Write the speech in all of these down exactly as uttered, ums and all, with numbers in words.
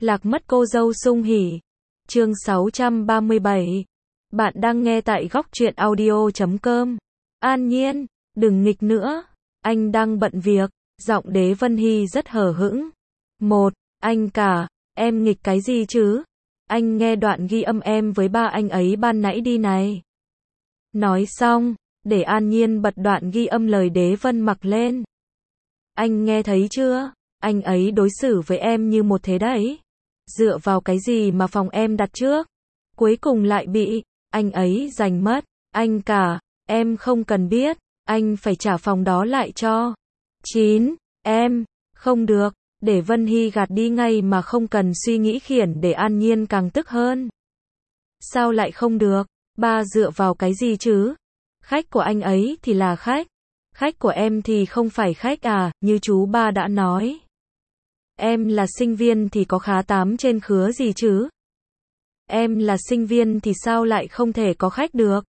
Lạc mất cô dâu sung hỉ. Chương sáu trăm ba mươi bảy. Bạn đang nghe tại góc truyện audio chấm com. An Nhiên, đừng nghịch nữa. Anh đang bận việc. Giọng Đế Vân Hy rất hờ hững. Một, anh cả, em nghịch cái gì chứ? Anh nghe đoạn ghi âm em với ba anh ấy ban nãy đi này. Nói xong, để An Nhiên bật đoạn ghi âm lời Đế Vân mặc lên. Anh nghe thấy chưa? Anh ấy đối xử với em như một thế đấy. Dựa vào cái gì mà phòng em đặt trước? Cuối cùng lại bị anh ấy giành mất. Anh cả, em không cần biết. Anh phải trả phòng đó lại cho. Chín, em, không được. Để Vân Hy gạt đi ngay mà không cần suy nghĩ khiển để An Nhiên càng tức hơn. Sao lại không được? Ba dựa vào cái gì chứ? Khách của anh ấy thì là khách. Khách của em thì không phải khách à, như chú ba đã nói. Em là sinh viên thì có khá tám trên khứa gì chứ? Em là sinh viên thì sao lại không thể có khách được?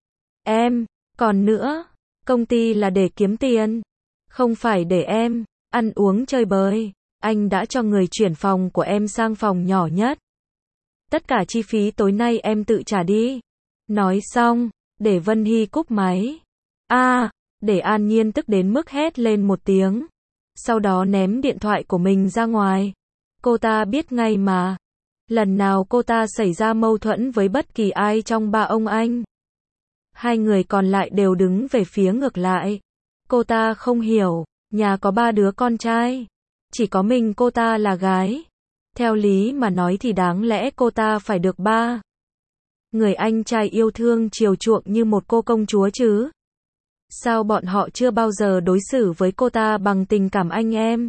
Em, còn nữa, công ty là để kiếm tiền, không phải để em ăn uống chơi bời. Anh đã cho người chuyển phòng của em sang phòng nhỏ nhất. Tất cả chi phí tối nay em tự trả đi. Nói xong, để Vân Hy cúp máy. A, à, để An Nhiên tức đến mức hét lên một tiếng. Sau đó ném điện thoại của mình ra ngoài. Cô ta biết ngay mà. Lần nào cô ta xảy ra mâu thuẫn với bất kỳ ai trong ba ông anh, hai người còn lại đều đứng về phía ngược lại. Cô ta không hiểu, nhà có ba đứa con trai, chỉ có mình cô ta là gái. Theo lý mà nói thì đáng lẽ cô ta phải được ba người anh trai yêu thương chiều chuộng như một cô công chúa chứ. Sao bọn họ chưa bao giờ đối xử với cô ta bằng tình cảm anh em?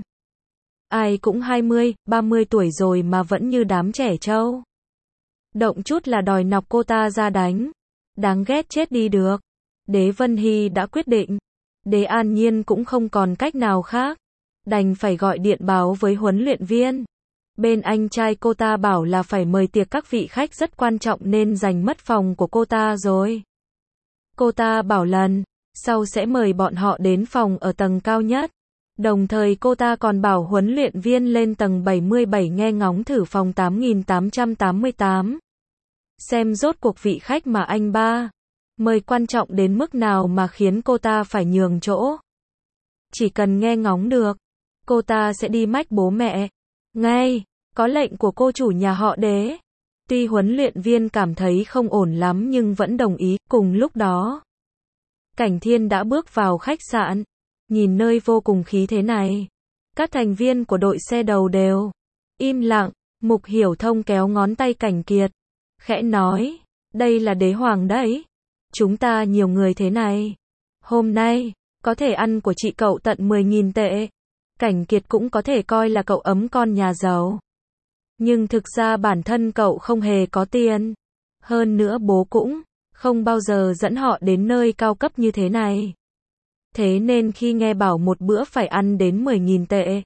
Ai cũng hai mươi, ba mươi tuổi rồi mà vẫn như đám trẻ trâu. Động chút là đòi nọc cô ta ra đánh. Đáng ghét chết đi được. Đế Vân Hy đã quyết định. Đế An Nhiên cũng không còn cách nào khác. Đành phải gọi điện báo với huấn luyện viên. Bên anh trai cô ta bảo là phải mời tiệc các vị khách rất quan trọng nên giành mất phòng của cô ta rồi. Cô ta bảo lần sau sẽ mời bọn họ đến phòng ở tầng cao nhất. Đồng thời cô ta còn bảo huấn luyện viên lên tầng bảy mươi bảy nghe ngóng thử phòng tám nghìn tám trăm tám mươi tám. Xem rốt cuộc vị khách mà anh ba mời quan trọng đến mức nào mà khiến cô ta phải nhường chỗ. Chỉ cần nghe ngóng được, cô ta sẽ đi mách bố mẹ. Ngay, có lệnh của cô chủ nhà họ Đế. Tuy huấn luyện viên cảm thấy không ổn lắm nhưng vẫn đồng ý. Cùng lúc đó, Cảnh Thiên đã bước vào khách sạn. Nhìn nơi vô cùng khí thế này, các thành viên của đội xe đầu đều im lặng. Mục Hiểu Thông kéo ngón tay Cảnh Kiệt, khẽ nói, đây là đế hoàng đấy. Chúng ta nhiều người thế này, hôm nay, có thể ăn của chị cậu tận mười nghìn tệ. Cảnh Kiệt cũng có thể coi là cậu ấm con nhà giàu. Nhưng thực ra bản thân cậu không hề có tiền. Hơn nữa bố cũng không bao giờ dẫn họ đến nơi cao cấp như thế này. Thế nên khi nghe bảo một bữa phải ăn đến mười nghìn tệ,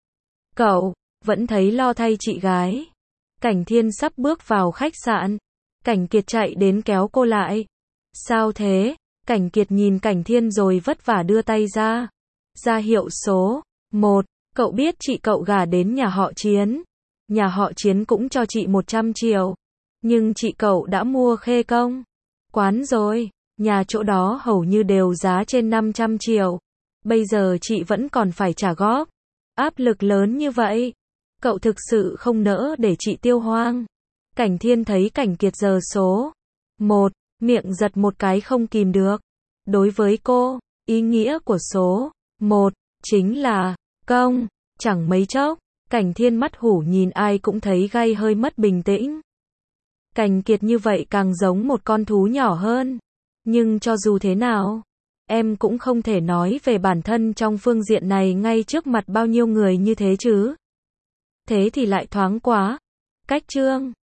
cậu vẫn thấy lo thay chị gái. Cảnh Thiên sắp bước vào khách sạn. Cảnh Kiệt chạy đến kéo cô lại. Sao thế? Cảnh Kiệt nhìn Cảnh Thiên rồi vất vả đưa tay ra. Ra hiệu số một. Cậu biết chị cậu gả đến nhà họ Chiến. Nhà họ Chiến cũng cho chị một trăm triệu. Nhưng chị cậu đã mua Khê Công quán rồi. Nhà chỗ đó hầu như đều giá trên năm trăm triệu. Bây giờ chị vẫn còn phải trả góp. Áp lực lớn như vậy, cậu thực sự không nỡ để chị tiêu hoang. Cảnh Thiên thấy Cảnh Kiệt giờ số một, miệng giật một cái không kìm được. Đối với cô, ý nghĩa của số một chính là công. Chẳng mấy chốc, Cảnh Thiên mắt hủ nhìn ai cũng thấy gay hơi mất bình tĩnh. Cảnh Kiệt như vậy càng giống một con thú nhỏ hơn. Nhưng cho dù thế nào, em cũng không thể nói về bản thân trong phương diện này ngay trước mặt bao nhiêu người như thế chứ. Thế thì lại thoáng quá. Cách trương.